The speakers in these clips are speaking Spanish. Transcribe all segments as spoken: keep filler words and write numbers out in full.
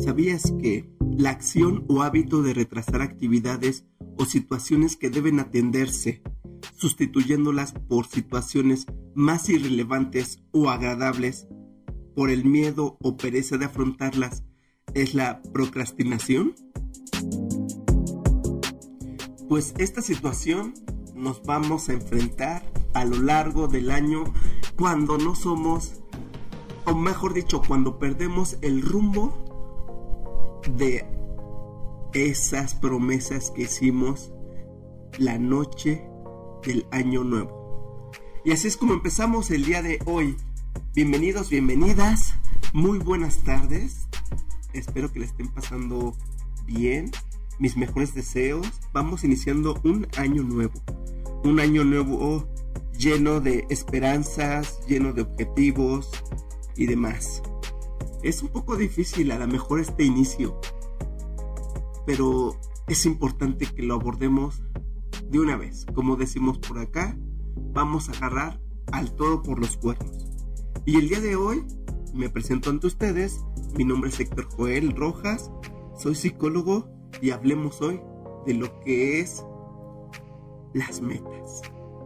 ¿Sabías que la acción o hábito de retrasar actividades o situaciones que deben atenderse, sustituyéndolas por situaciones más irrelevantes o agradables por el miedo o pereza de afrontarlas, es la procrastinación? Pues esta situación nos vamos a enfrentar a lo largo del año cuando no somos, o mejor dicho, cuando perdemos el rumbo de esas promesas que hicimos la noche del año nuevo. Y así es como empezamos el día de hoy. Bienvenidos, bienvenidas, muy buenas tardes. Espero que le estén pasando bien. Mis mejores deseos. Vamos iniciando un año nuevo. Un año nuevo lleno de esperanzas, lleno de objetivos y demás. Es un poco difícil a lo mejor este inicio, pero es importante que lo abordemos de una vez. Como decimos por acá, vamos a agarrar al toro por los cuernos. Y el día de hoy me presento ante ustedes. Mi nombre es Héctor Joel Rojas, soy psicólogo y hablemos hoy de lo que es las metas.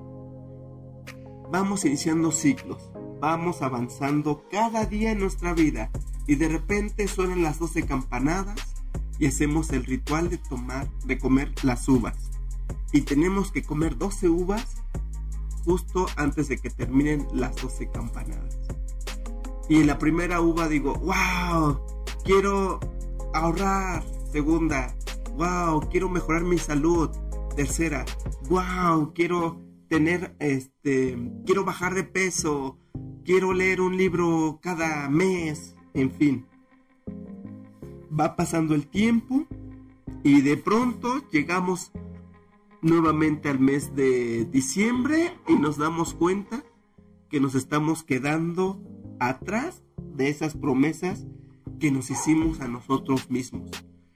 Vamos iniciando ciclos, vamos avanzando cada día en nuestra vida y de repente suenan las doce campanadas y hacemos el ritual de tomar, de comer las uvas. Y tenemos que comer doce uvas justo antes de que terminen las doce campanadas. Y en la primera uva digo, wow, quiero ahorrar. Segunda, wow, quiero mejorar mi salud. Tercera, wow, quiero tener, este, quiero bajar de peso. Quiero leer un libro cada mes. En fin, va pasando el tiempo y de pronto llegamos nuevamente al mes de diciembre y nos damos cuenta que nos estamos quedando atrás de esas promesas que nos hicimos a nosotros mismos.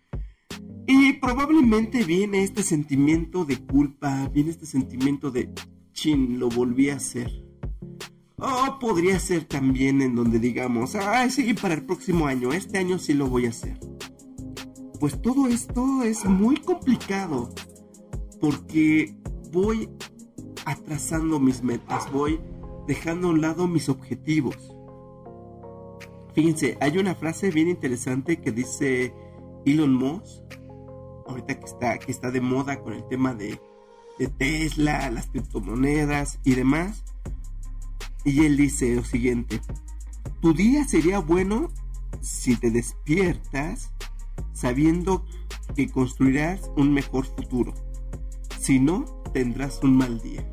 Y probablemente viene este sentimiento de culpa, viene este sentimiento de chin, lo volví a hacer. O podría ser también en donde digamos, ah, sí, para el próximo año, este año sí lo voy a hacer. Pues todo esto es muy complicado porque voy atrasando mis metas, voy dejando a un lado mis objetivos. Fíjense, hay una frase bien interesante que dice Elon Musk, ahorita que está, que está de moda con el tema de, de Tesla, las criptomonedas y demás. Y él dice lo siguiente: tu día sería bueno si te despiertas sabiendo que construirás un mejor futuro. Si no, tendrás un mal día.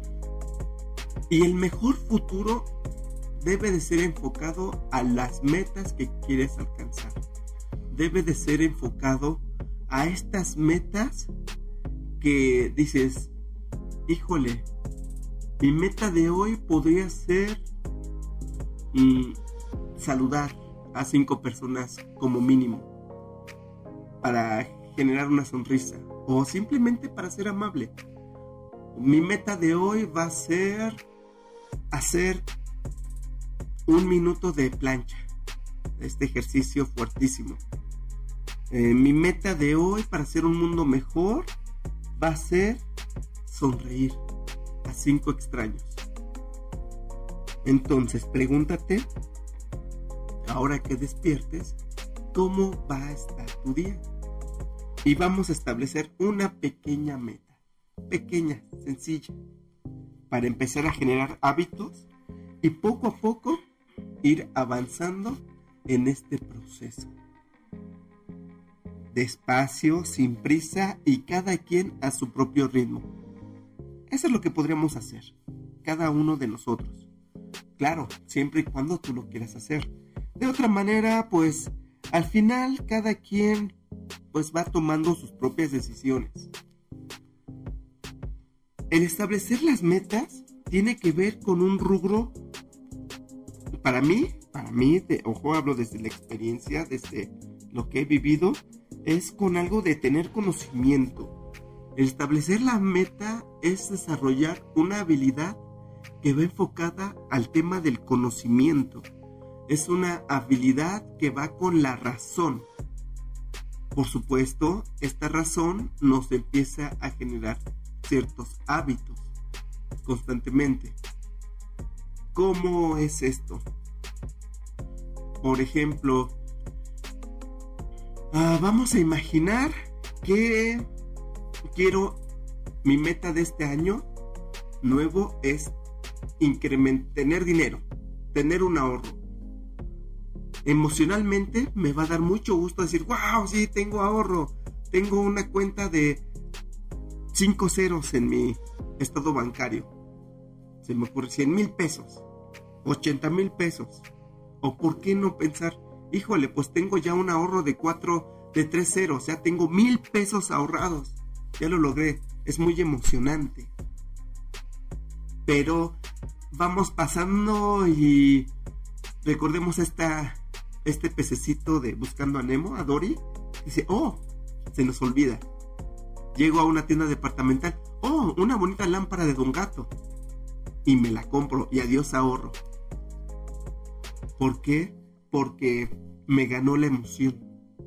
Y el mejor futuro debe de ser enfocado a las metas que quieres alcanzar. Debe de ser enfocado a estas metas que dices, híjole, mi meta de hoy podría ser mmm, saludar a cinco personas como mínimo para generar una sonrisa o simplemente para ser amable. Mi meta de hoy va a ser hacer un minuto de plancha, este ejercicio fuertísimo. Eh, mi meta de hoy para hacer un mundo mejor va a ser sonreír a cinco extraños. Entonces pregúntate, ahora que despiertes, ¿cómo va a estar tu día? Y vamos a establecer una pequeña meta, pequeña, sencilla, para empezar a generar hábitos y poco a poco ir avanzando en este proceso. Despacio, sin prisa y cada quien a su propio ritmo. Eso es lo que podríamos hacer, cada uno de nosotros. Claro, siempre y cuando tú lo quieras hacer. De otra manera, pues, al final cada quien pues va tomando sus propias decisiones. El establecer las metas tiene que ver con un rubro, para mí, para mí, de, ojo, hablo desde la experiencia, desde lo que he vivido, es con algo de tener conocimiento. El establecer la meta es desarrollar una habilidad que va enfocada al tema del conocimiento. Es una habilidad que va con la razón. Por supuesto, esta razón nos empieza a generar ciertos hábitos constantemente. ¿Cómo es esto? Por ejemplo, uh, vamos a imaginar que quiero, mi meta de este año nuevo es incrementar, tener dinero, tener un ahorro. Emocionalmente me va a dar mucho gusto decir, wow, sí, tengo ahorro, tengo una cuenta de cinco ceros en mi estado bancario. Se me ocurre cien mil pesos, ochenta mil pesos. O por qué no pensar, híjole, pues tengo ya un ahorro de cuatro, de tres ceros, o sea, tengo mil pesos ahorrados. Ya lo logré, es muy emocionante. Pero vamos pasando y recordemos esta, este pececito de Buscando a Nemo, a Dory. Dice, oh, se nos olvida. Llego a una tienda departamental, oh, una bonita lámpara de Don Gato. Y me la compro y adiós ahorro. ¿Por qué? Porque me ganó la emoción.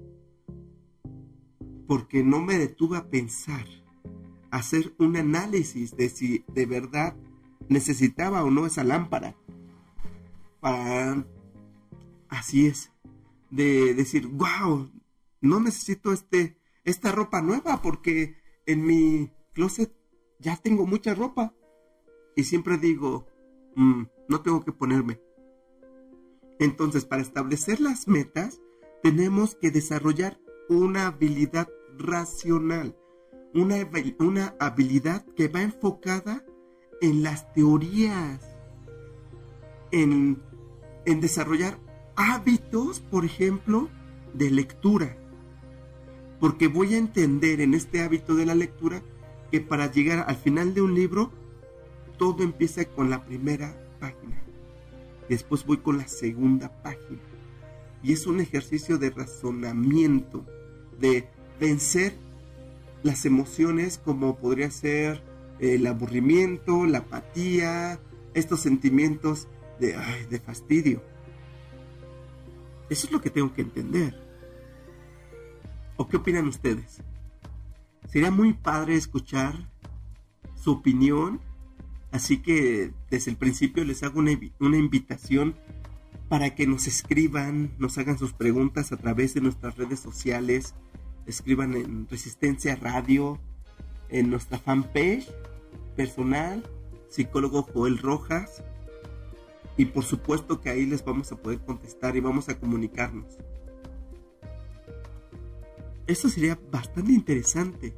Porque no me detuve a pensar, a hacer un análisis de si de verdad necesitaba o no esa lámpara. Para, así es, de decir, wow, no necesito este, esta ropa nueva porque en mi closet ya tengo mucha ropa. Y siempre digo, mmm, no tengo que ponerme. Entonces, para establecer las metas, tenemos que desarrollar una habilidad racional, una, una habilidad que va enfocada en las teorías, en, en desarrollar hábitos, por ejemplo, de lectura. Porque voy a entender en este hábito de la lectura que para llegar al final de un libro, todo empieza con la primera página. Después voy con la segunda página. Y es un ejercicio de razonamiento, de vencer las emociones como podría ser el aburrimiento, la apatía, estos sentimientos de, ay, de fastidio. Eso es lo que tengo que entender. ¿O qué opinan ustedes? Sería muy padre escuchar su opinión. Así que desde el principio les hago una, una invitación para que nos escriban, nos hagan sus preguntas a través de nuestras redes sociales. Escriban en Resistencia Radio, en nuestra fanpage personal, psicólogo Joel Rojas. Y por supuesto que ahí les vamos a poder contestar y vamos a comunicarnos. Eso sería bastante interesante.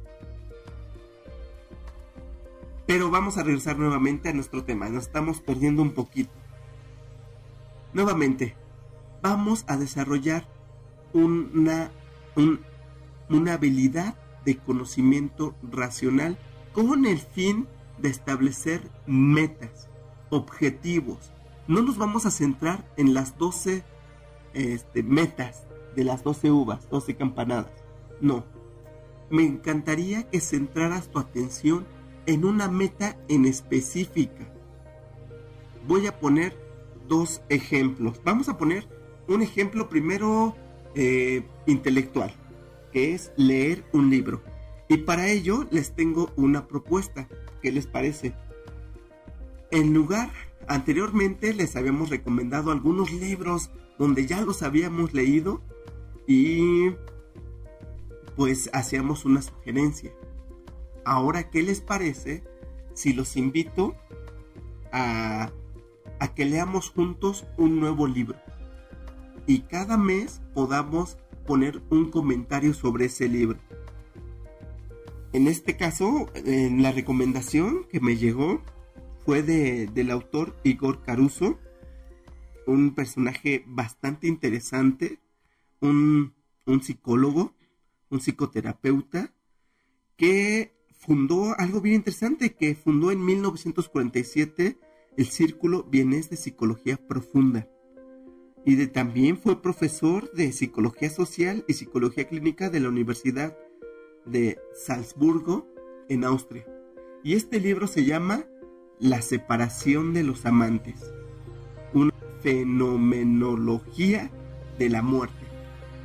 Pero vamos a regresar nuevamente a nuestro tema. Nos estamos perdiendo un poquito. Nuevamente, vamos a desarrollar una, un, una habilidad de conocimiento racional con el fin de establecer metas, objetivos. No nos vamos a centrar en las doce este, metas de las doce uvas, doce campanadas. No. Me encantaría que centraras tu atención en una meta en específica. Voy a poner dos ejemplos. Vamos a poner un ejemplo primero eh, intelectual, que es leer un libro. Y para ello les tengo una propuesta. ¿Qué les parece? En lugar, anteriormente les habíamos recomendado algunos libros donde ya los habíamos leído y pues hacíamos una sugerencia. Ahora, ¿qué les parece si los invito a, a que leamos juntos un nuevo libro? Y cada mes podamos poner un comentario sobre ese libro. En este caso, en la recomendación que me llegó fue de, del autor Igor Caruso, un personaje bastante interesante, un, un psicólogo, un psicoterapeuta, que fundó algo bien interesante, que fundó en mil novecientos cuarenta y siete el Círculo Vienés de Psicología Profunda. Y de, también fue profesor de Psicología Social y Psicología Clínica de la Universidad de Salzburgo, en Austria. Y este libro se llama La separación de los amantes, una fenomenología de la muerte.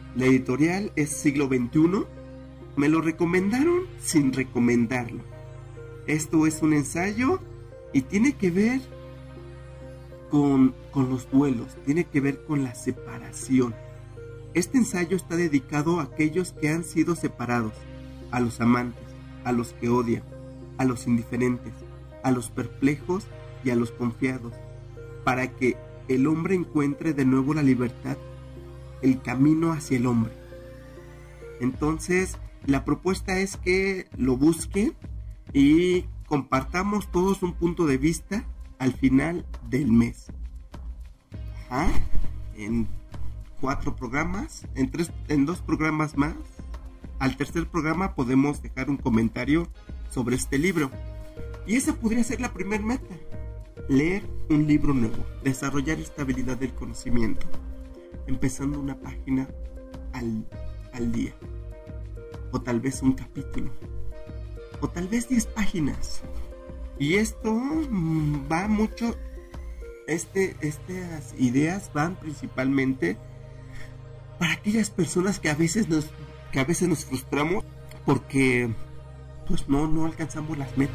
La editorial es Siglo veintiuno. Me lo recomendaron sin recomendarlo. Esto es un ensayo y tiene que ver con, con los duelos, tiene que ver con la separación. Este ensayo está dedicado a aquellos que han sido separados, a los amantes, a los que odian, a los indiferentes, a los perplejos y a los confiados, para que el hombre encuentre de nuevo la libertad, el camino hacia el hombre. Entonces, la propuesta es que lo busquen y compartamos todos un punto de vista al final del mes. Ajá, en cuatro programas, en tres, en dos programas más. Al tercer programa podemos dejar un comentario sobre este libro. Y esa podría ser la primera meta: leer un libro nuevo, desarrollar esta habilidad del conocimiento, empezando una página al, al día, o tal vez un capítulo, o tal vez diez páginas. Y esto mmm, va mucho, este, estas ideas van principalmente para aquellas personas que a veces nos, que a veces nos frustramos porque pues no, no alcanzamos las metas.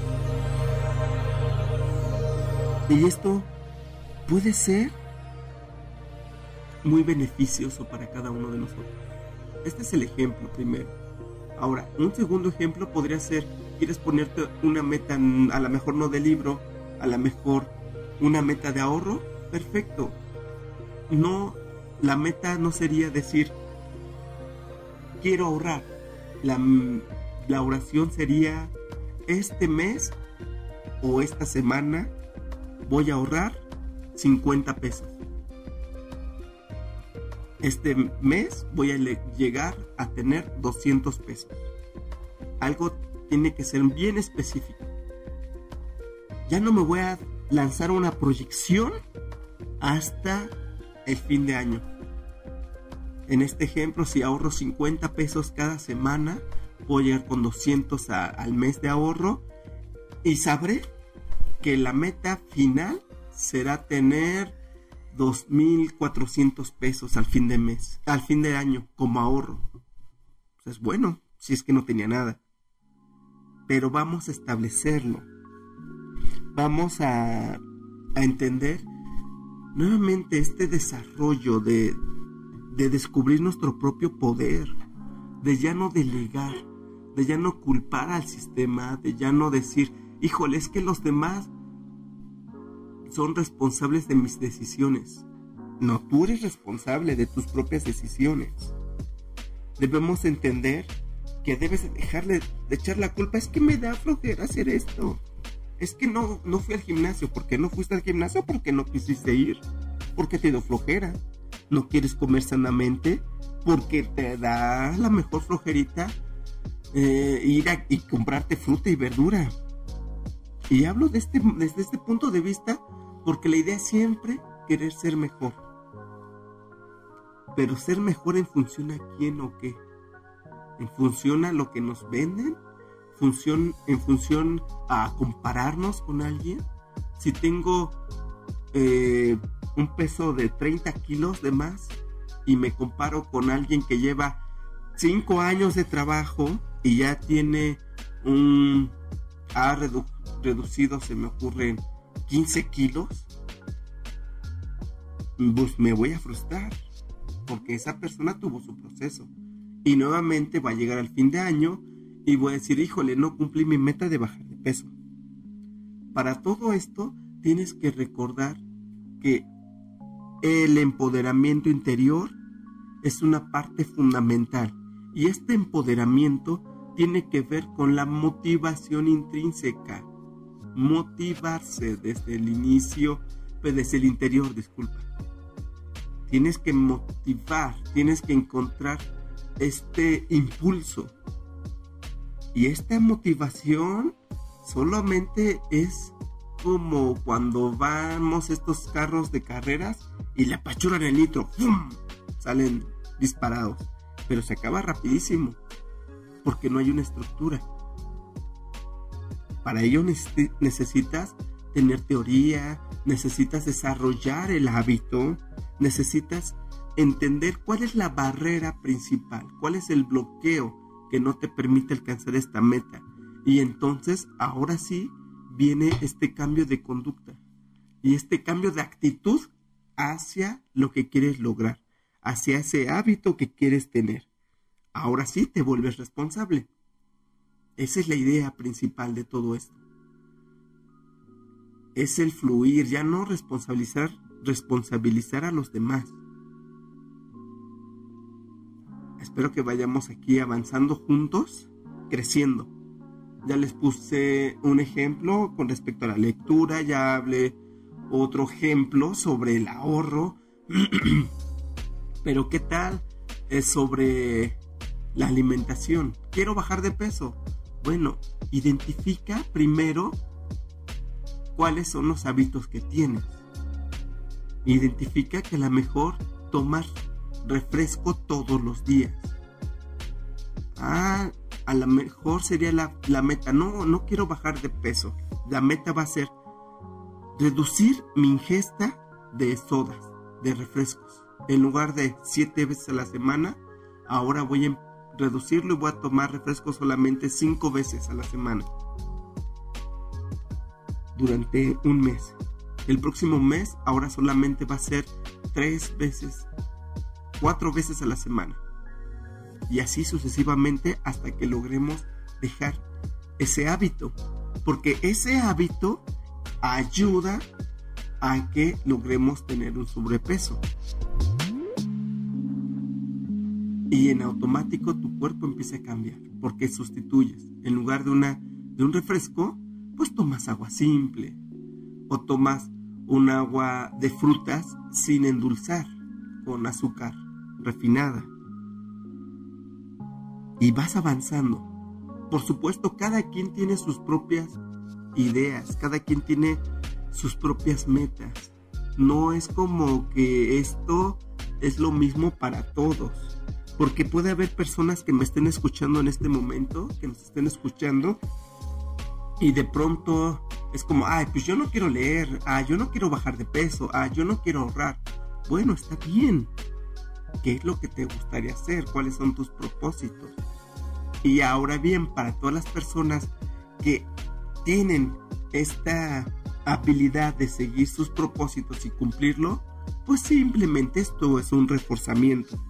Y esto puede ser muy beneficioso para cada uno de nosotros. Este es el ejemplo primero. Ahora, un segundo ejemplo podría ser: quieres ponerte una meta, a lo mejor no de libro, a lo mejor una meta de ahorro. Perfecto. No, la meta no sería decir quiero ahorrar. La, la oración sería: este mes o esta semana voy a ahorrar cincuenta pesos. Este mes voy a le- llegar a tener doscientos pesos. Algo tiene que ser bien específico. Ya no me voy a lanzar una proyección hasta el fin de año. En este ejemplo, si ahorro cincuenta pesos cada semana, voy a llegar con doscientos a, al mes de ahorro, y sabré que la meta final será tener dos mil cuatrocientos pesos al fin de mes, al fin de año, como ahorro. Pues es bueno, si es que no tenía nada. Pero vamos a establecerlo. Vamos a, a entender nuevamente este desarrollo de, de descubrir nuestro propio poder, de ya no delegar, de ya no culpar al sistema, de ya no decir, híjole, es que los demás son responsables de mis decisiones. No, tú eres responsable de tus propias decisiones. Debemos entender que debes de dejarle de echar la culpa. Es que me da flojera hacer esto. Es que no, no fui al gimnasio. ¿Por qué no fuiste al gimnasio? Porque no quisiste ir. Porque te dio flojera. No quieres comer sanamente porque te da la mejor flojerita eh, ir a y comprarte fruta y verdura. Y hablo de este, desde este punto de vista porque la idea es siempre querer ser mejor. Pero ser mejor en función a quién o qué. En función a lo que nos venden. Función, en función a compararnos con alguien. Si tengo eh, un peso de treinta kilos de más y me comparo con alguien que lleva cinco años de trabajo y ya tiene un... ha redu- reducido, se me ocurren quince kilos, pues me voy a frustrar porque esa persona tuvo su proceso y nuevamente va a llegar al fin de año y voy a decir, híjole, no cumplí mi meta de bajar de peso. Para todo esto tienes que recordar que el empoderamiento interior es una parte fundamental, y este empoderamiento tiene que ver con la motivación intrínseca. Motivarse desde el inicio, pues desde el interior, disculpa. Tienes que motivar, tienes que encontrar este impulso. Y esta motivación solamente es como cuando vamos estos carros de carreras y le apachuran el nitro, ¡pum!, salen disparados, pero se acaba rapidísimo porque no hay una estructura. Para ello necesitas tener teoría, necesitas desarrollar el hábito, necesitas entender cuál es la barrera principal, cuál es el bloqueo que no te permite alcanzar esta meta. Y entonces, ahora sí, viene este cambio de conducta y este cambio de actitud hacia lo que quieres lograr, hacia ese hábito que quieres tener. Ahora sí te vuelves responsable. Esa es la idea principal de todo esto. Es el fluir, ya no responsabilizar, responsabilizar a los demás. Espero que vayamos aquí avanzando juntos, creciendo. Ya les puse un ejemplo con respecto a la lectura, ya hablé otro ejemplo sobre el ahorro. Pero ¿qué tal es sobre la alimentación? Quiero bajar de peso. Bueno, identifica primero cuáles son los hábitos que tienes. Identifica que a lo mejor tomas refresco todos los días. Ah, a lo mejor sería la, la meta. No, no quiero bajar de peso. La meta va a ser reducir mi ingesta de sodas, de refrescos. En lugar de siete veces a la semana, ahora voy a reducirlo y voy a tomar refrescos solamente cinco veces a la semana. Durante un mes. El próximo mes, ahora solamente va a ser tres veces, cuatro veces a la semana. Y así sucesivamente hasta que logremos dejar ese hábito. Porque ese hábito ayuda a que logremos tener un sobrepeso. Y en automático tu cuerpo empieza a cambiar. Porque sustituyes. En lugar de, una, de un refresco, pues tomas agua simple. O tomas un agua de frutas sin endulzar, con azúcar refinada. Y vas avanzando. Por supuesto, cada quien tiene sus propias ideas, cada quien tiene sus propias metas. No es como que esto es lo mismo para todos. Porque puede haber personas que me estén escuchando en este momento, que nos estén escuchando, y de pronto es como, ay, pues yo no quiero leer, ah, yo no quiero bajar de peso, ah, yo no quiero ahorrar. Bueno, está bien. ¿Qué es lo que te gustaría hacer? ¿Cuáles son tus propósitos? Y ahora bien, para todas las personas que tienen esta habilidad de seguir sus propósitos y cumplirlo, pues simplemente esto es un reforzamiento.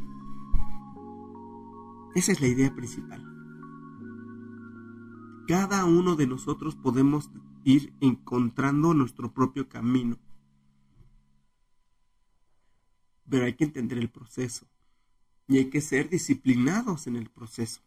Esa es la idea principal. Cada uno de nosotros podemos ir encontrando nuestro propio camino. Pero hay que entender el proceso. Y hay que ser disciplinados en el proceso.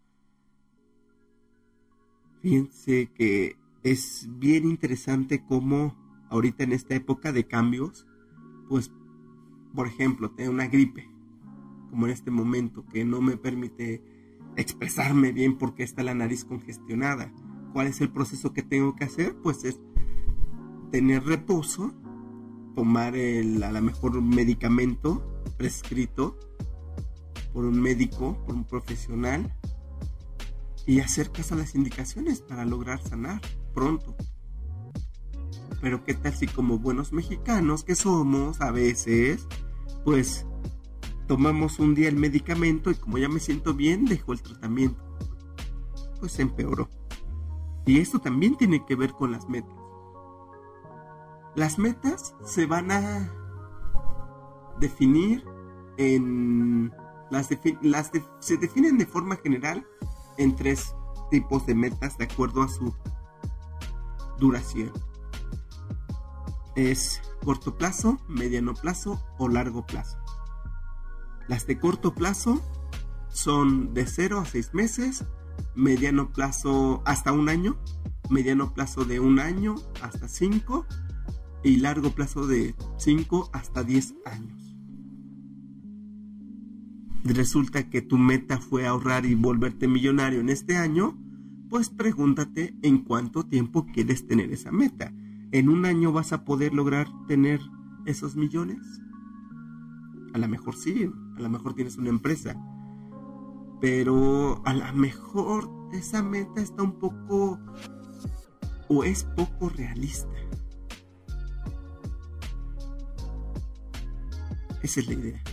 Fíjense que es bien interesante cómo ahorita en esta época de cambios, pues, por ejemplo, tengo una gripe, como en este momento, que no me permite expresarme bien porque está la nariz congestionada. ¿Cuál es el proceso que tengo que hacer? Pues es tener reposo, tomar el, a lo mejor un medicamento prescrito por un médico, por un profesional, y hacer caso a las indicaciones para lograr sanar pronto. Pero qué tal si como buenos mexicanos que somos, a veces, pues tomamos un día el medicamento y como ya me siento bien, dejo el tratamiento. Pues se empeoró. Y esto también tiene que ver con las metas. Las metas se van a definir en... Las, defi- las de- se definen de forma general en tres tipos de metas de acuerdo a su duración. Es corto plazo, mediano plazo o largo plazo. Las de corto plazo son de cero a seis meses, mediano plazo hasta un año, mediano plazo de un año hasta cinco y largo plazo de cinco hasta diez años. Resulta que tu meta fue ahorrar y volverte millonario en este año, pues pregúntate en cuánto tiempo quieres tener esa meta. ¿En un año vas a poder lograr tener esos millones? A lo mejor sí, a lo mejor tienes una empresa, pero a lo mejor esa meta está un poco o es poco realista. Esa es la idea.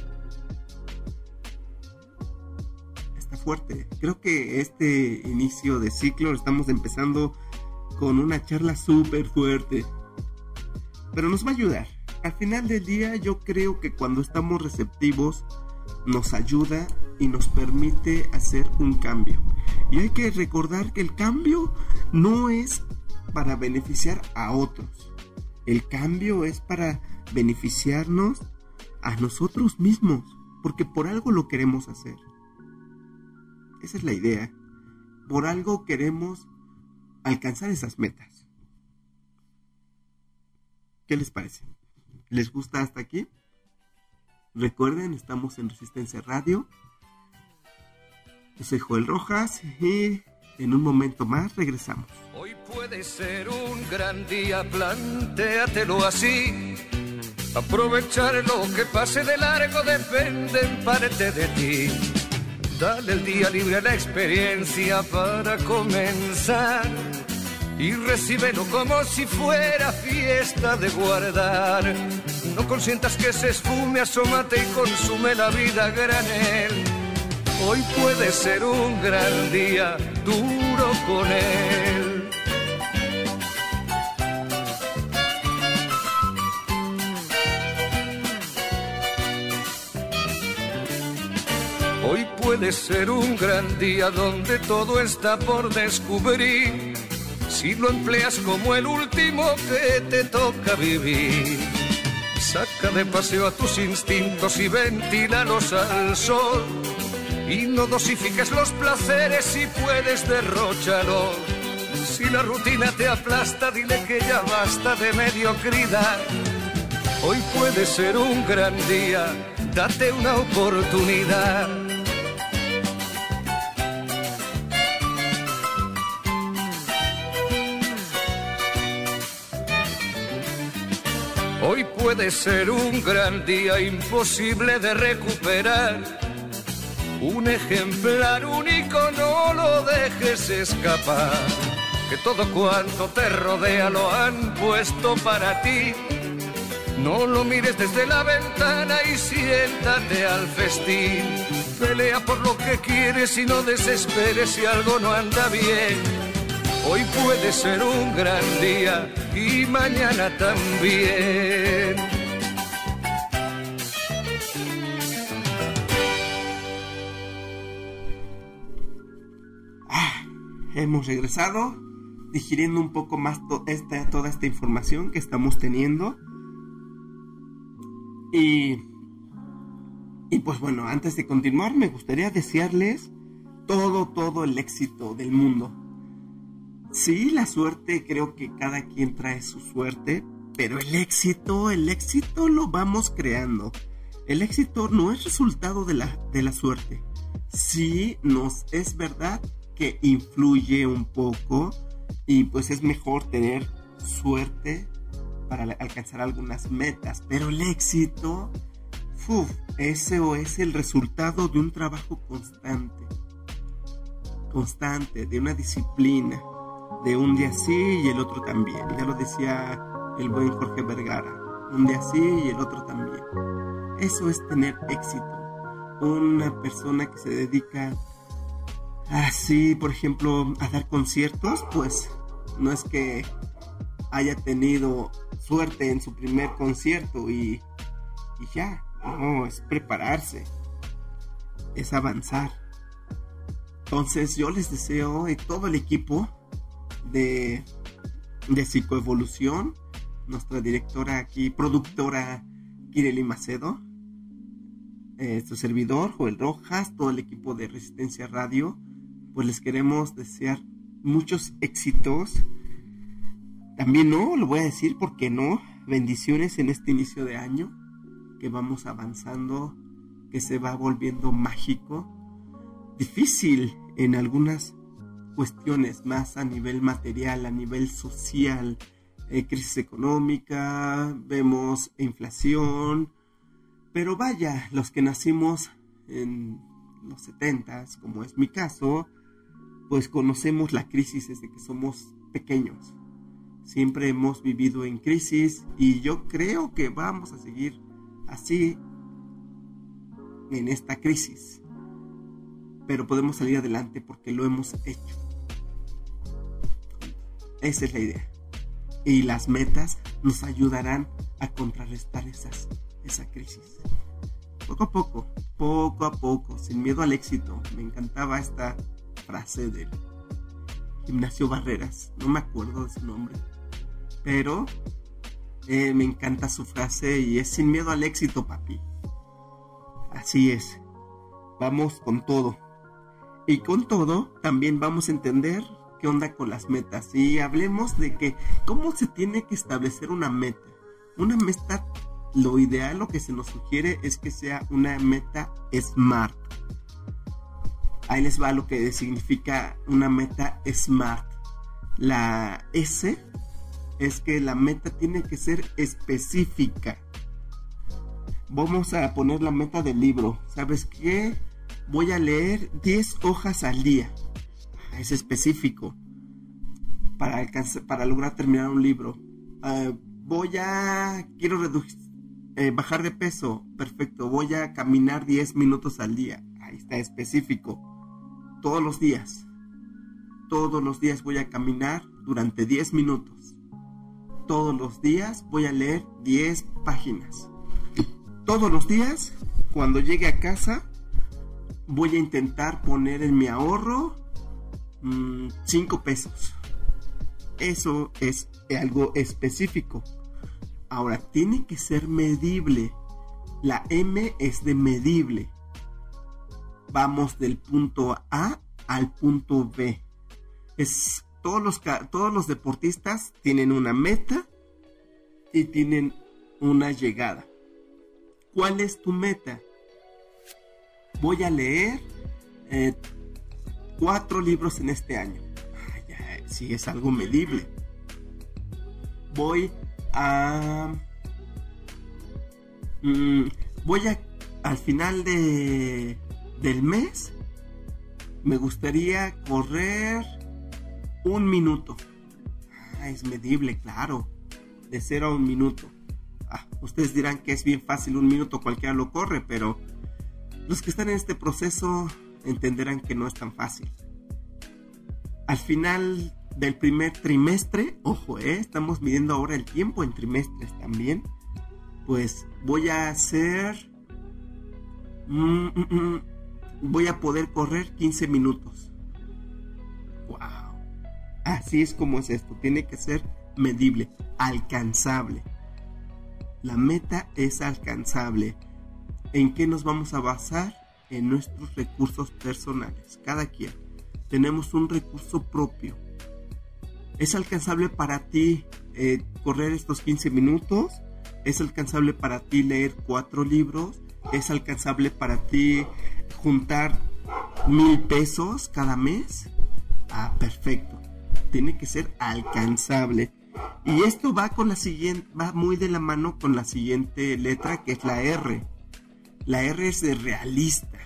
Está fuerte. Creo que este inicio de ciclo lo estamos empezando con una charla súper fuerte. Pero nos va a ayudar. Al final del día yo creo que cuando estamos receptivos nos ayuda y nos permite hacer un cambio. Y hay que recordar que el cambio no es para beneficiar a otros. El cambio es para beneficiarnos a nosotros mismos, porque por algo lo queremos hacer. Esa es la idea. Por algo queremos alcanzar esas metas. ¿Qué les parece? ¿Les gusta hasta aquí? Recuerden, estamos en Resistencia Radio. Yo soy Joel Rojas y en un momento más regresamos. Hoy puede ser un gran día, plantéatelo así. Aprovechar lo que pase de largo depende en parte de ti. Dale el día libre a la experiencia para comenzar y recíbelo como si fuera fiesta de guardar. No consientas que se esfume, asómate y consume la vida a granel. Hoy puede ser un gran día, duro con él. Hoy puede ser un gran día donde todo está por descubrir, si lo empleas como el último que te toca vivir. Saca de paseo a tus instintos y ventílalos al sol. Y no dosifiques los placeres, si puedes derróchalo. Si la rutina te aplasta, dile que ya basta de mediocridad. Hoy puede ser un gran día, date una oportunidad. Hoy puede ser un gran día, imposible de recuperar. Un ejemplar único, no lo dejes escapar. Que todo cuanto te rodea lo han puesto para ti. No lo mires desde la ventana y siéntate al festín. Pelea por lo que quieres y no desesperes si algo no anda bien. Hoy puede ser un gran día y mañana también. Hemos regresado, digiriendo un poco más to- esta, toda esta información que estamos teniendo. Y, y pues bueno, antes de continuar me gustaría desearles todo, todo el éxito del mundo. Sí, la suerte, creo que cada quien trae su suerte, pero el éxito, el éxito lo vamos creando. El éxito no es resultado de la, de la suerte. Sí, nos es verdad que influye un poco y pues es mejor tener suerte para alcanzar algunas metas, pero el éxito, uf, eso es el resultado de un trabajo constante, constante, de una disciplina, de un día sí y el otro también. Ya lo decía el buen Jorge Vergara, un día sí y el otro también. Eso es tener éxito. Una persona que se dedica así, por ejemplo, a dar conciertos, pues no es que haya tenido suerte en su primer concierto y, y ya, no, es prepararse, es avanzar. Entonces yo les deseo a todo el equipo de, de Psicoevolución, nuestra directora aquí, productora Kireli Macedo, eh, su servidor Joel Rojas, todo el equipo de Resistencia Radio, pues les queremos desear muchos éxitos. También no, lo voy a decir porque no, bendiciones en este inicio de año, que vamos avanzando, que se va volviendo mágico, difícil en algunas cuestiones más a nivel material, a nivel social, eh, crisis económica, vemos inflación, pero vaya, los que nacimos en los setentas, como es mi caso, pues conocemos la crisis desde que somos pequeños. Siempre hemos vivido en crisis y yo creo que vamos a seguir así en esta crisis, pero podemos salir adelante porque lo hemos hecho. Esa es la idea. Y las metas nos ayudarán a contrarrestar esas, esa crisis. Poco a poco, poco a poco, sin miedo al éxito. Me encantaba esta frase del Ignacio Barreras, no me acuerdo de su nombre, pero eh, me encanta su frase y es sin miedo al éxito, papi. Así es, vamos con todo. Y con todo también vamos a entender qué onda con las metas. Y hablemos de que cómo se tiene que establecer una meta. Una meta, lo ideal, lo que se nos sugiere es que sea una meta SMART. Ahí les va lo que significa una meta SMART. La S es que la meta tiene que ser específica. Vamos a poner la meta del libro. ¿Sabes qué? Voy a leer diez hojas al día. Es específico. Para alcanzar, para lograr terminar un libro. Uh, voy a... Quiero reducir... Eh, bajar de peso. Perfecto. Voy a caminar diez minutos al día. Ahí está, específico. Todos los días. Todos los días voy a caminar durante diez minutos. Todos los días voy a leer diez páginas. Todos los días, cuando llegue a casa, voy a intentar poner en mi ahorro mmm, cinco pesos. Eso es algo específico. Ahora, tiene que ser medible. La M es de medible. Vamos del punto A al punto B. Es, todos, los, todos los deportistas tienen una meta y tienen una llegada. ¿Cuál es tu meta? Voy a leer eh, cuatro libros en este año. Ah, ya, sí, es algo medible. Voy a... Mmm, voy a... Al final de... del mes me gustaría correr un minuto. Ah, es medible, claro, de cero a un minuto. Ah, ustedes dirán que es bien fácil, un minuto cualquiera lo corre, pero los que están en este proceso entenderán que no es tan fácil. Al final del primer trimestre, ojo, eh, estamos midiendo ahora el tiempo en trimestres también, pues voy a hacer mm, mm, mm, voy a poder correr quince minutos. Wow. Así es como es esto. Tiene que ser medible, alcanzable. La meta es alcanzable. ¿En qué nos vamos a basar? En nuestros recursos personales. Cada quien. Tenemos un recurso propio. ¿Es alcanzable para ti eh, correr estos quince minutos? ¿Es alcanzable para ti leer cuatro libros? ¿Es alcanzable para ti juntar mil pesos cada mes? Ah, perfecto. Tiene que ser alcanzable. Y esto va con la siguiente, va muy de la mano con la siguiente letra, que es la R. La R es de realista.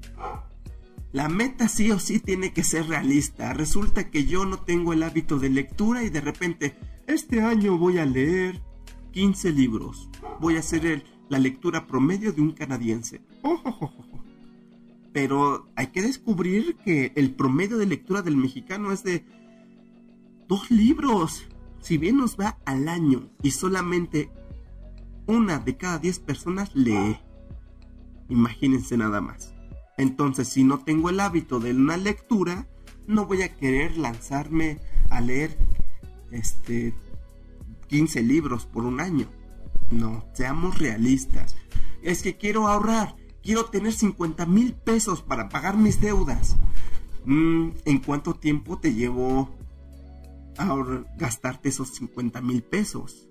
La meta sí o sí tiene que ser realista. Resulta que yo no tengo el hábito de lectura y de repente, este año voy a leer quince libros. Voy a hacer el, la lectura promedio de un canadiense. Oh, oh, oh, oh. Pero hay que descubrir que el promedio de lectura del mexicano es de dos libros. Si bien nos va al año y solamente una de cada diez personas lee. Imagínense nada más. Entonces, si no tengo el hábito de una lectura, no voy a querer lanzarme a leer este quince libros por un año. No, seamos realistas. Es que quiero ahorrar. Quiero tener cincuenta mil pesos para pagar mis deudas. Mm, ¿En cuánto tiempo te llevó a gastarte esos cincuenta mil pesos?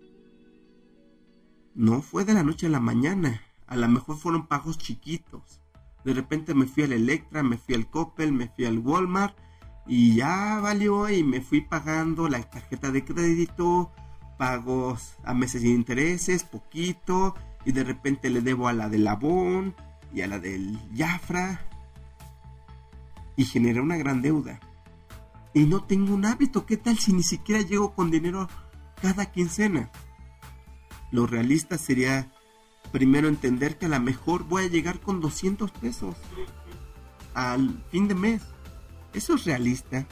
No fue de la noche a la mañana. A lo mejor fueron pagos chiquitos. De repente me fui al Electra, me fui al Coppel, me fui al Walmart y ya valió, y me fui pagando la tarjeta de crédito, pagos a meses sin intereses, poquito, y de repente le debo a la del Avon y a la del Jafra y generé una gran deuda. Y no tengo un hábito. ¿Qué tal si ni siquiera llego con dinero cada quincena? Lo realista sería primero entender que a lo mejor voy a llegar con doscientos pesos al fin de mes. ¿Eso es realista?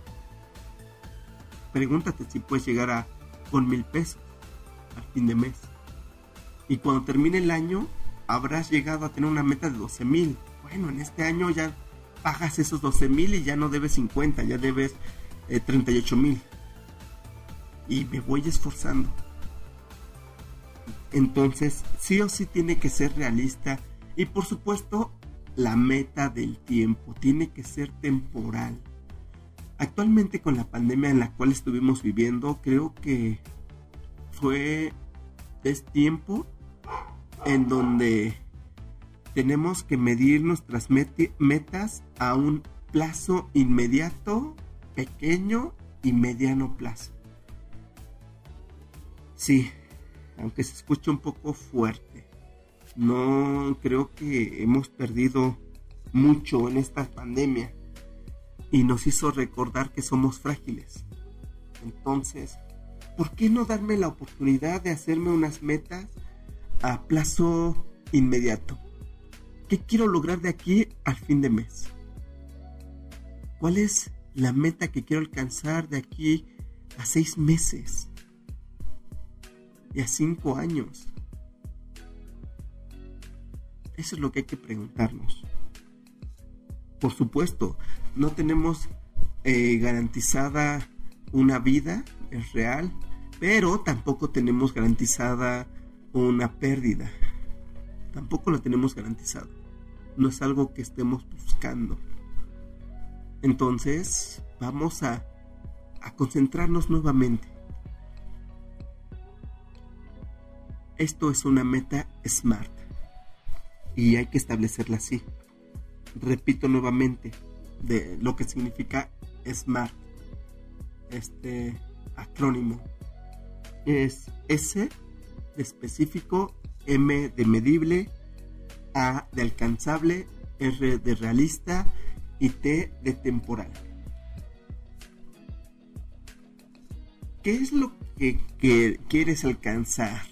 Pregúntate si puedes llegar a con mil pesos al fin de mes. Y cuando termine el año, habrás llegado a tener una meta de doce mil. Bueno, en este año ya pagas esos doce mil y ya no debes cincuenta, ya debes eh, treinta y ocho mil. Y me voy esforzando. Entonces, sí o sí tiene que ser realista. Y por supuesto, la meta del tiempo tiene que ser temporal. Actualmente, con la pandemia en la cual estuvimos viviendo, creo que fue es tiempo en donde tenemos que medir nuestras met- metas a un plazo inmediato, pequeño y mediano plazo. Sí, aunque se escuche un poco fuerte, no creo que hemos perdido mucho en esta pandemia y nos hizo recordar que somos frágiles. Entonces, ¿por qué no darme la oportunidad de hacerme unas metas a plazo inmediato? ¿Qué quiero lograr de aquí al fin de mes? ¿Cuál es la meta que quiero alcanzar de aquí a seis meses? Y a cinco años. Eso es lo que hay que preguntarnos. Por supuesto, no tenemos eh, garantizada una vida, es real, pero tampoco tenemos garantizada una pérdida. Tampoco lo tenemos garantizado. No es algo que estemos buscando. Entonces, vamos a, a concentrarnos nuevamente. Esto es una meta SMART y hay que establecerla así. Repito nuevamente de lo que significa SMART. Este acrónimo es S de específico, M de medible, A de alcanzable, R de realista y T de temporal. ¿Qué es lo que, que quieres alcanzar?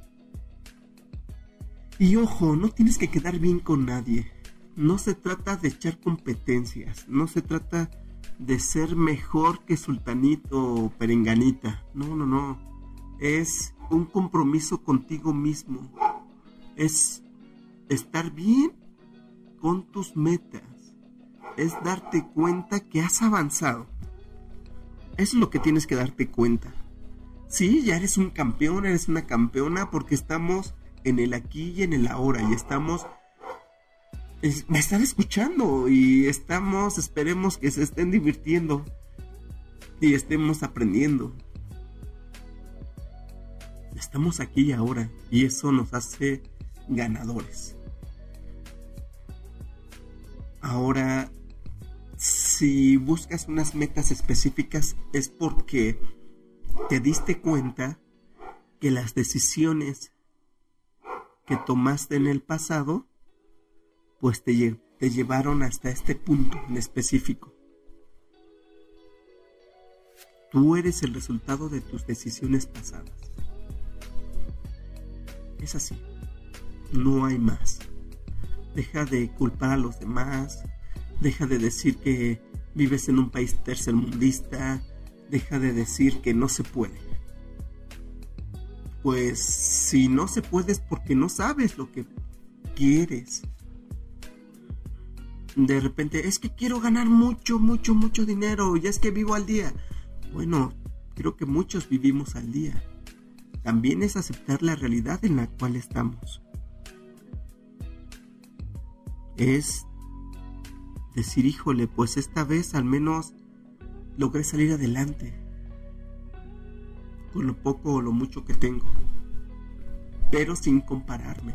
Y ojo, no tienes que quedar bien con nadie. No se trata de echar competencias. No se trata de ser mejor que sultanito o perenganita. No, no, no. Es un compromiso contigo mismo. Es estar bien con tus metas. Es darte cuenta que has avanzado. Eso es lo que tienes que darte cuenta. Sí, ya eres un campeón, eres una campeona, porque estamos en el aquí y en el ahora, y estamos, es, me están escuchando, y estamos, esperemos que se estén divirtiendo, y estemos aprendiendo. Estamos aquí y ahora, y eso nos hace ganadores. Ahora, si buscas unas metas específicas, es porque te diste cuenta que las decisiones que tomaste en el pasado, pues te, lle- te llevaron hasta este punto en específico. Tú eres el resultado de tus decisiones pasadas. Es así. No hay más. Deja de culpar a los demás. Deja de decir que vives en un país tercermundista. Deja de decir que no se puede. Pues si no se puede es porque no sabes lo que quieres. De repente, es que quiero ganar mucho, mucho, mucho dinero, y es que vivo al día. Bueno, creo que muchos vivimos al día. También es aceptar la realidad en la cual estamos. Es decir, híjole, pues esta vez al menos logré salir adelante con lo poco o lo mucho que tengo, pero sin compararme.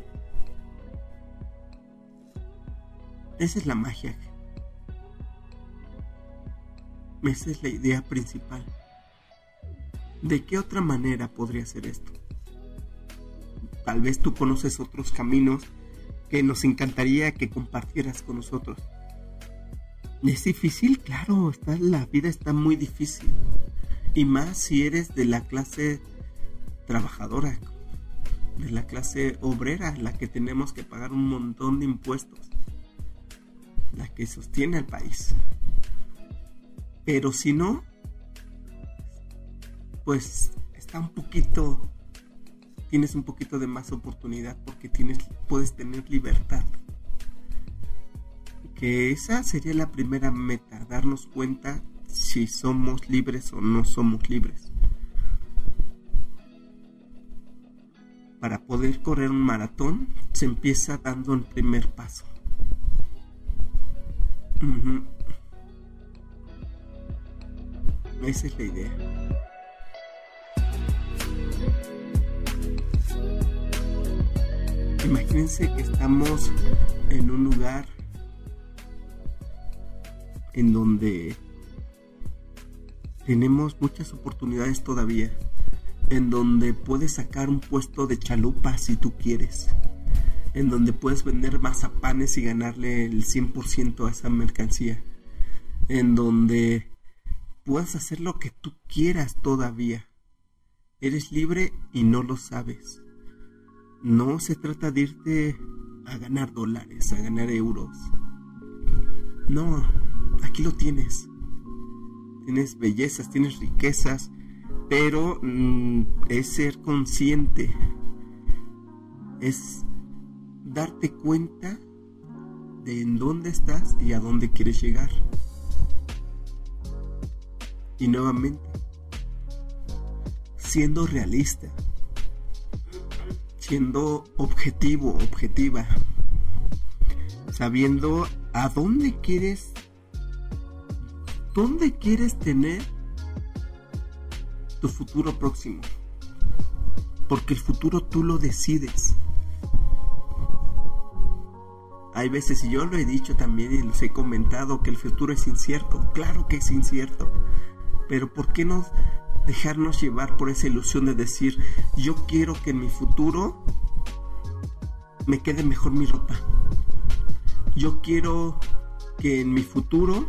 Esa es la magia. Esa es la idea principal. ¿De qué otra manera podría ser esto? Tal vez tú conoces otros caminos que nos encantaría que compartieras con nosotros. ¿Es difícil? Claro, está, la vida está muy difícil. Y más si eres de la clase trabajadora. de la clase obrera, la que tenemos que pagar un montón de impuestos, la que sostiene al país. Pero si no, pues está un poquito, tienes un poquito de más oportunidad porque tienes, puedes tener libertad. Que esa sería la primera meta, darnos cuenta si somos libres o no somos libres. Para poder correr un maratón se empieza dando el primer paso. Uh-huh. Esa es la idea. Imagínense que estamos en un lugar en donde tenemos muchas oportunidades todavía, en donde puedes sacar un puesto de chalupa si tú quieres, en donde puedes vender mazapanes y ganarle el cien por ciento a esa mercancía, en donde puedes hacer lo que tú quieras todavía. Eres libre y no lo sabes. No se trata de irte a ganar dólares, a ganar euros. No, aquí lo tienes. Tienes bellezas, tienes riquezas, pero mmm, es ser consciente. Es darte cuenta de en dónde estás y a dónde quieres llegar. Y nuevamente, siendo realista, siendo objetivo, objetiva, sabiendo a dónde quieres, dónde quieres tener tu futuro próximo, porque el futuro tú lo decides. Hay veces, y yo lo he dicho también y los he comentado, que el futuro es incierto. Claro que es incierto, pero ¿por qué no dejarnos llevar por esa ilusión de decir, yo quiero que en mi futuro me quede mejor mi ropa, yo quiero que en mi futuro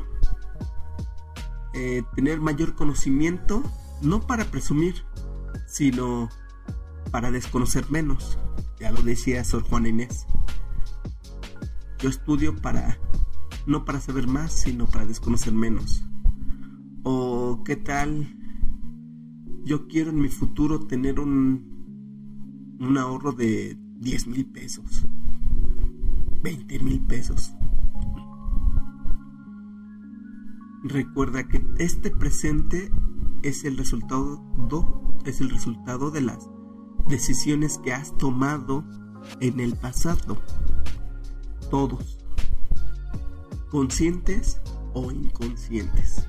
eh, tener mayor conocimiento, no para presumir, sino para desconocer menos? Ya lo decía Sor Juana Inés. Yo estudio para, no para saber más, sino para desconocer menos. O qué tal, yo quiero en mi futuro tener un, un ahorro de diez mil pesos, veinte mil pesos. Recuerda que este presente es el resultado, es el resultado de las decisiones que has tomado en el pasado. Todos, conscientes o inconscientes.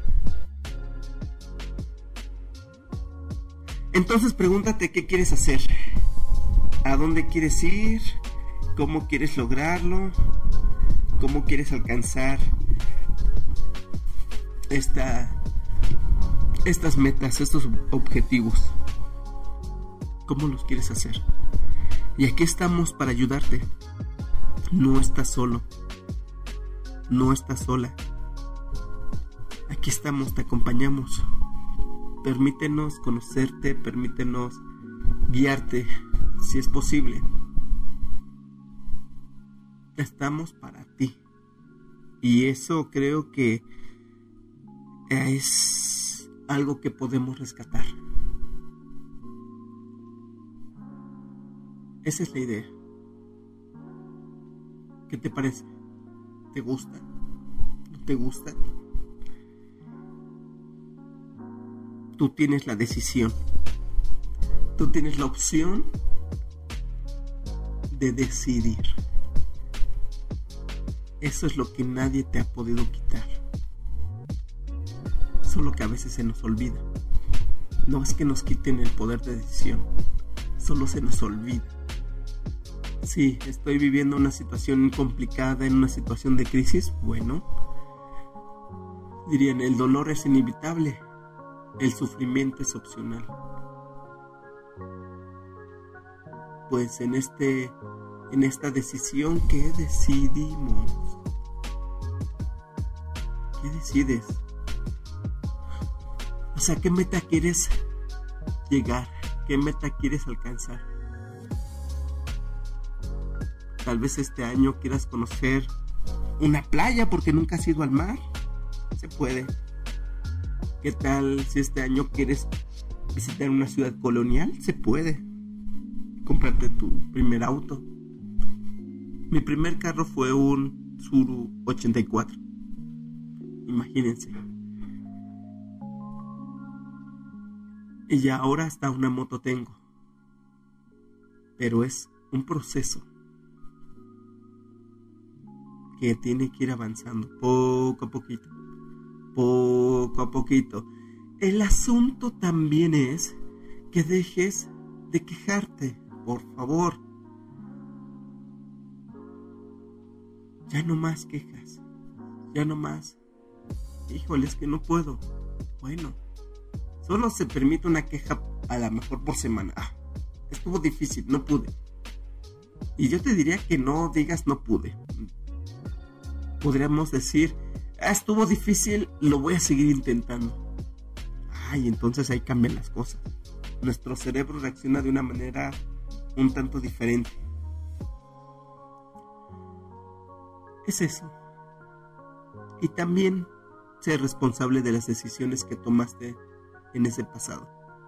Entonces pregúntate qué quieres hacer, a dónde quieres ir, cómo quieres lograrlo, cómo quieres alcanzar esta, estas metas, estos objetivos, cómo los quieres hacer. Y aquí estamos para ayudarte. No estás solo, no estás sola. Aquí estamos, te acompañamos. Permítenos conocerte, permítenos guiarte, si es posible. Estamos para ti. Y eso creo que es algo que podemos rescatar. Esa es la idea. ¿Qué te parece? ¿Te gusta? ¿No te gusta? Tú tienes la decisión. Tú tienes la opción de decidir. Eso es lo que nadie te ha podido quitar. Solo que a veces se nos olvida. No es que nos quiten el poder de decisión, solo se nos olvida. Sí, estoy viviendo una situación complicada, en una situación de crisis. Bueno, dirían, el dolor es inevitable, el sufrimiento es opcional. Pues en este, en esta decisión, ¿qué decidimos? ¿Qué decides? O sea, ¿qué meta quieres llegar? ¿Qué meta quieres alcanzar? Tal vez este año quieras conocer una playa porque nunca has ido al mar. Se puede. ¿Qué tal si este año quieres visitar una ciudad colonial? Se puede. Comprarte tu primer auto. Mi primer carro fue un Tsuru ochenta y cuatro. Imagínense. Y ya ahora hasta una moto tengo. Pero es un proceso que tiene que ir avanzando poco a poquito. Poco a poquito. El asunto también es que dejes de quejarte, por favor. Ya no más quejas. Ya no más. Híjole, es que no puedo. Bueno, solo se permite una queja a lo mejor por semana. Ah, estuvo difícil, no pude. Y yo te diría que no digas no pude. Podríamos decir, ah, estuvo difícil, lo voy a seguir intentando. Ay, entonces ahí cambian las cosas. Nuestro cerebro reacciona de una manera un tanto diferente. Es eso. Y también ser responsable de las decisiones que tomaste en ese pasado.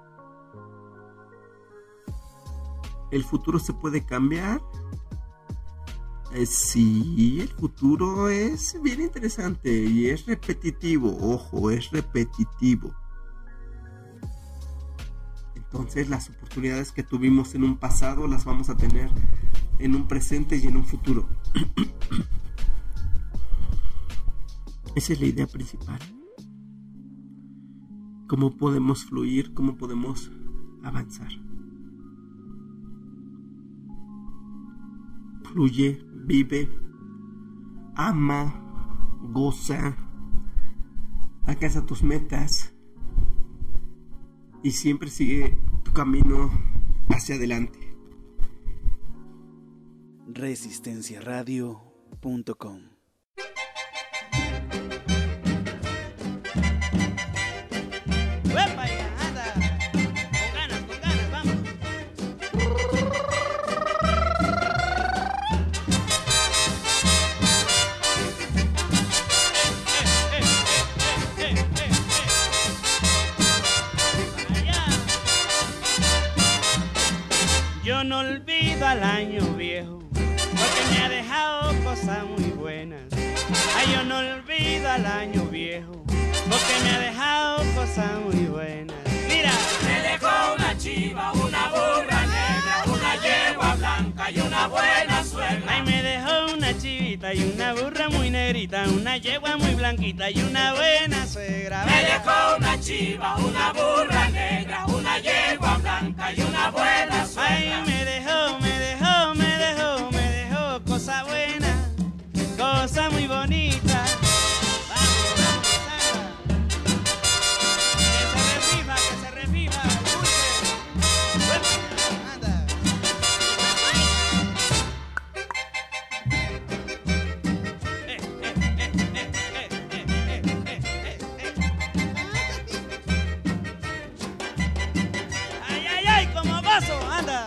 ¿El futuro se puede cambiar? Eh, sí, el futuro es bien interesante y es repetitivo. Ojo, es repetitivo. Entonces las oportunidades que tuvimos en un pasado las vamos a tener en un presente y en un futuro. Esa es la idea principal. ¿Cómo podemos fluir? ¿Cómo podemos avanzar? Fluye, vive, ama, goza, alcanza tus metas y siempre sigue tu camino hacia adelante. resistencia radio punto com No olvido al año viejo, porque me ha dejado cosas muy buenas. Ay, yo no olvido al año viejo, porque me ha dejado cosas muy buenas. Mira, me dejó una chiva, una burra negra, una yegua blanca y una buena suegra. Ay, me dejó una chivita y una burra muy negrita, una yegua muy blanquita y una buena suegra. Me dejó una chiva, una burra negra, una yegua blanca y una buena suegra. Ay, me dejó, me dejó, me dejó, me dejó cosa buena, cosa muy bonita. Vamos, vamos, Sandra. Que se reviva, que se reviva, dulce. Bueno, anda. Eh, eh, eh, eh, eh, eh, eh, eh, eh, eh. Ay, ay, ay, como vaso, anda.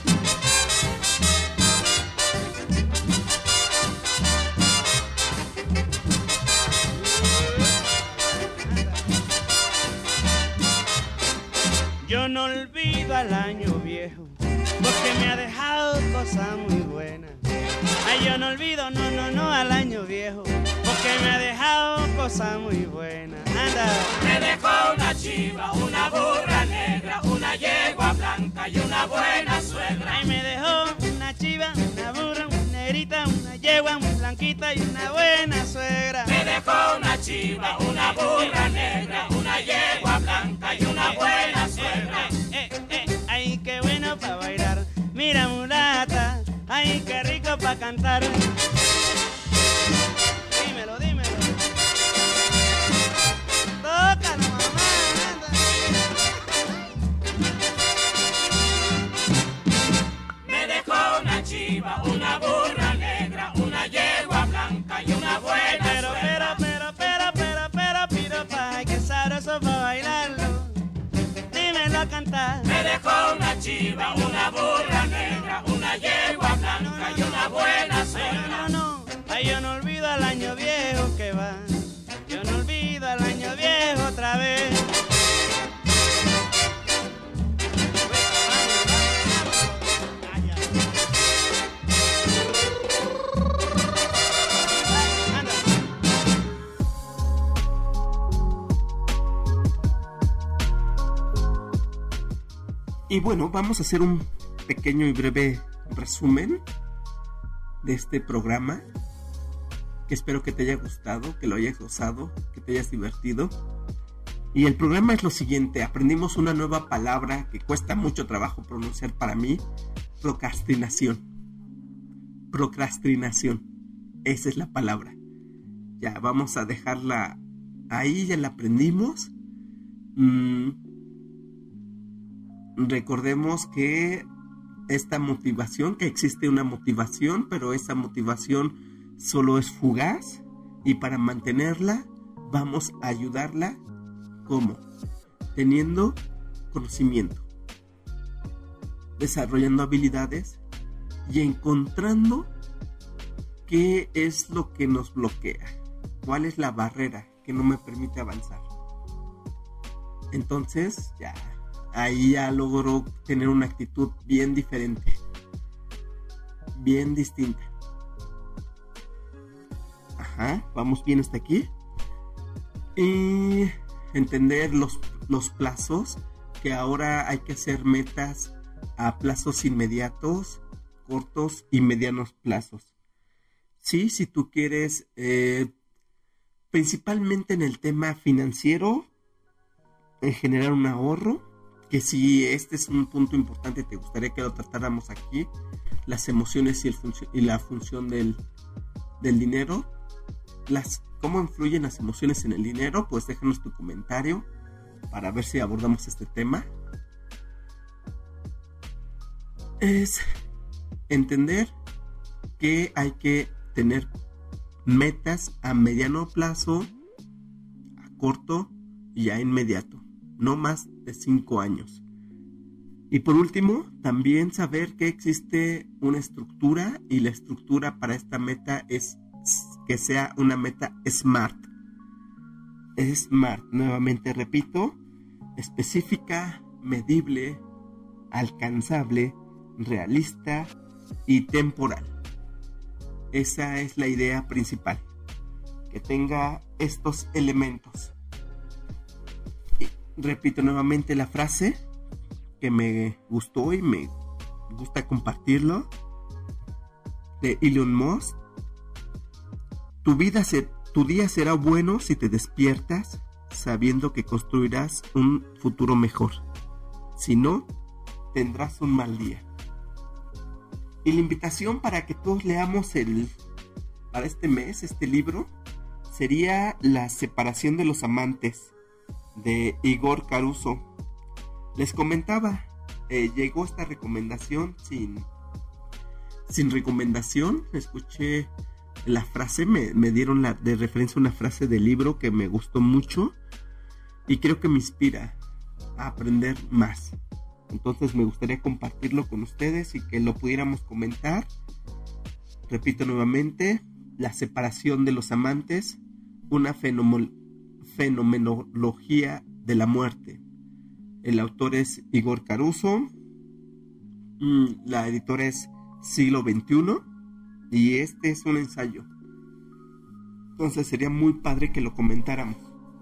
Yo no olvido al año viejo, porque me ha dejado cosas muy buenas. Ay, yo no olvido, no, no, no, al año viejo, porque me ha dejado cosas muy buenas. Anda. Me dejó una chiva, una burra negra, una yegua blanca y una buena suegra. Ay, me dejó una chiva, una burra, una negrita, una yegua muy blanquita y una buena suegra. Me dejó una chiva, una burra negra, una yegua blanca y una buena suegra. Eh, eh, eh, ay, qué bueno para bailar. Mira, mulata, ay, qué rico para cantar. Dímelo, dímelo. Tócalo, mamá, anda. Me dejó una chiva, una burra negra, una yegua blanca y una buena Pero, suegra. pero, pero, pero, pero, pero, piropa, ay, qué sabroso para bailarlo. Dímelo a cantar. Me dejó una chiva, una burra negra, una yegua blanca y una buena Ay, yo no olvido al año viejo que va, yo no olvido al año viejo otra vez. Y bueno, vamos a hacer un pequeño y breve resumen de este programa, que espero que te haya gustado, que lo hayas gozado, que te hayas divertido. Y el programa es lo siguiente: aprendimos una nueva palabra que cuesta mucho trabajo pronunciar para mí: procrastinación. Procrastinación, esa es la palabra. Ya vamos a dejarla ahí, ya la aprendimos. Mm, recordemos que esta motivación, que existe una motivación, pero esa motivación solo es fugaz, y para mantenerla vamos a ayudarla. ¿Cómo? Teniendo conocimiento, desarrollando habilidades y encontrando qué es lo que nos bloquea, cuál es la barrera que no me permite avanzar. Entonces ya ahí ya logro tener una actitud bien diferente, bien distinta. Ajá, vamos bien hasta aquí. Y entender los, los plazos, que ahora hay que hacer metas a plazos inmediatos, cortos y medianos plazos. Sí, si tú quieres, eh, principalmente en el tema financiero, en generar un ahorro, que si este es un punto importante, te gustaría que lo tratáramos aquí, las emociones y, el func- y la función del, del dinero, las, cómo influyen las emociones en el dinero, pues déjanos tu comentario para ver si abordamos este tema. Es entender que hay que tener metas a mediano plazo, a corto y a inmediato, no más de cinco años. Y por último, también saber que existe una estructura, y la estructura para esta meta es que sea una meta SMART. SMART, nuevamente repito: específica, medible, alcanzable, realista y temporal. Esa es la idea principal, que tenga estos elementos. Y repito nuevamente la frase que me gustó y me gusta compartirlo, de Elon Musk: tu vida se, tu día será bueno si te despiertas sabiendo que construirás un futuro mejor. Si no, tendrás un mal día. Y la invitación para que todos leamos el para este mes, este libro, sería La separación de los amantes, de Igor Caruso. Les comentaba, eh, llegó esta recomendación sin, sin recomendación. Escuché la frase, me, me dieron la, de referencia una frase del libro que me gustó mucho y creo que me inspira a aprender más. Entonces me gustaría compartirlo con ustedes y que lo pudiéramos comentar. Repito nuevamente: La separación de los amantes, una fenomo- fenomenología de la muerte. El autor es Igor Caruso, la editora es Siglo veintiuno, y este es un ensayo. Entonces sería muy padre que lo comentáramos.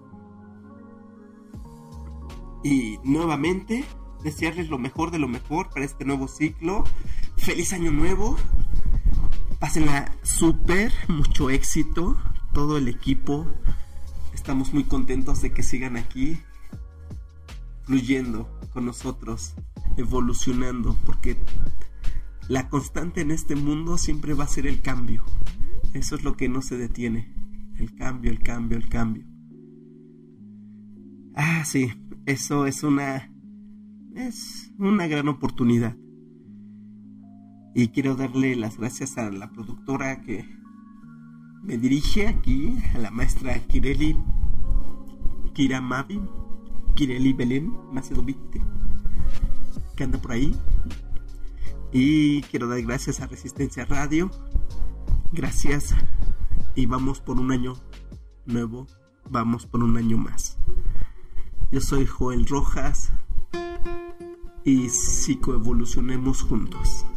Y nuevamente, desearles lo mejor de lo mejor para este nuevo ciclo. Feliz año nuevo. Pásenla súper, mucho éxito, todo el equipo. Estamos muy contentos de que sigan aquí, fluyendo con nosotros, evolucionando, porque la constante en este mundo siempre va a ser el cambio. Eso es lo que no se detiene. El cambio, el cambio, el cambio. Ah, sí, eso es una... es una gran oportunidad. Y quiero darle las gracias a la productora que me dirige aquí, a la maestra Kireli Kira Mavi, Kireli Belén Macedovite, que anda por ahí. Y quiero dar gracias a Resistencia Radio. Gracias y vamos por un año nuevo, vamos por un año más. Yo soy Joel Rojas y psicoevolucionemos juntos.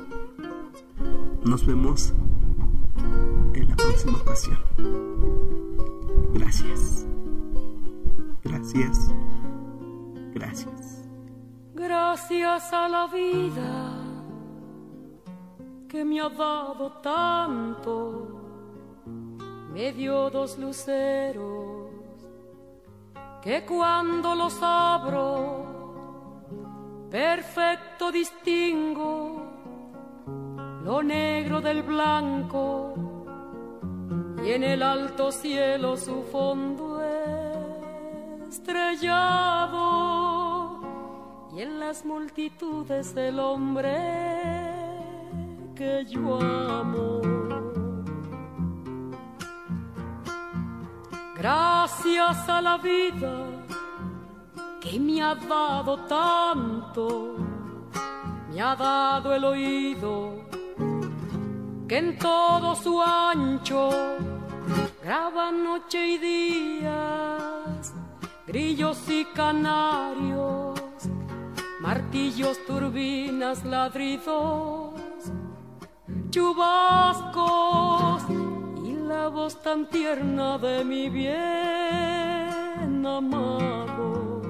Nos vemos en la próxima ocasión. Gracias. Gracias. Gracias. Gracias a la vida que me ha dado tanto, me dio dos luceros que cuando los abro perfecto distingo lo negro del blanco y en el alto cielo su fondo estrellado y en las multitudes el hombre que yo amo. Gracias a la vida que me ha dado tanto, me ha dado el oído que en todo su ancho graba noche y días, grillos y canarios, martillos, turbinas, ladridos, chubascos y la voz tan tierna de mi bien amado.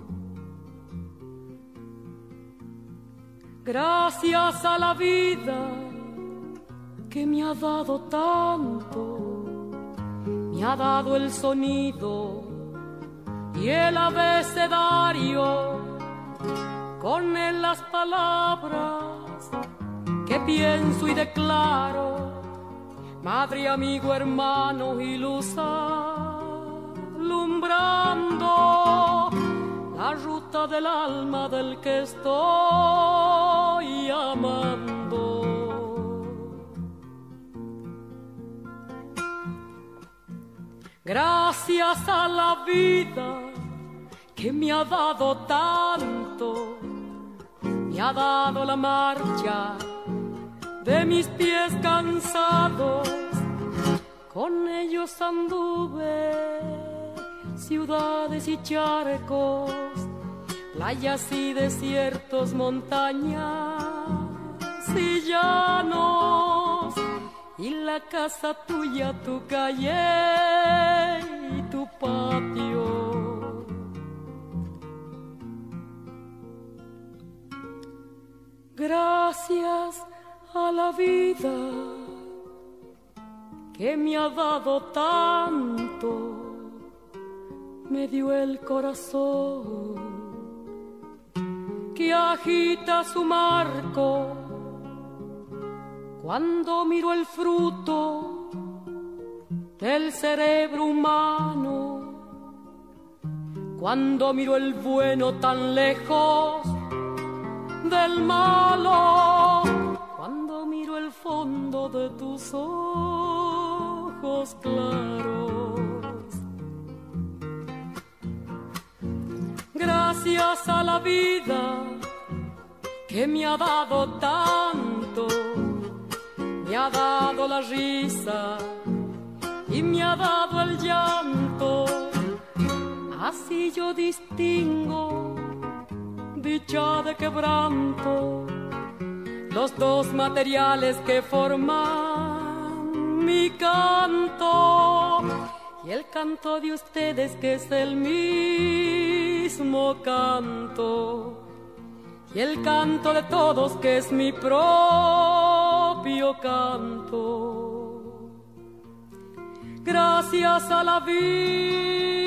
Gracias a la vida que me ha dado tanto, me ha dado el sonido y el abecedario, con él las palabras que pienso y declaro, madre, amigo, hermano y luz alumbrando la ruta del alma del que estoy amando. Gracias a la vida que me ha dado tanto, me ha dado la marcha de mis pies cansados, con ellos anduve ciudades y charcos, playas y desiertos, montañas y llanos, y la casa tuya, tu calle y tu patio. Gracias a la vida que me ha dado tanto, me dio el corazón que agita su marco cuando miro el fruto del cerebro humano, cuando miro el bueno tan lejos del malo, cuando miro el fondo de tus ojos claros. Gracias a la vida que me ha dado tanto, me ha dado la risa y me ha dado el llanto, así yo distingo dicha de quebranto, los dos materiales que forman mi canto, y el canto de ustedes que es el mismo canto, y el canto de todos que es mi propio canto. Gracias a la vida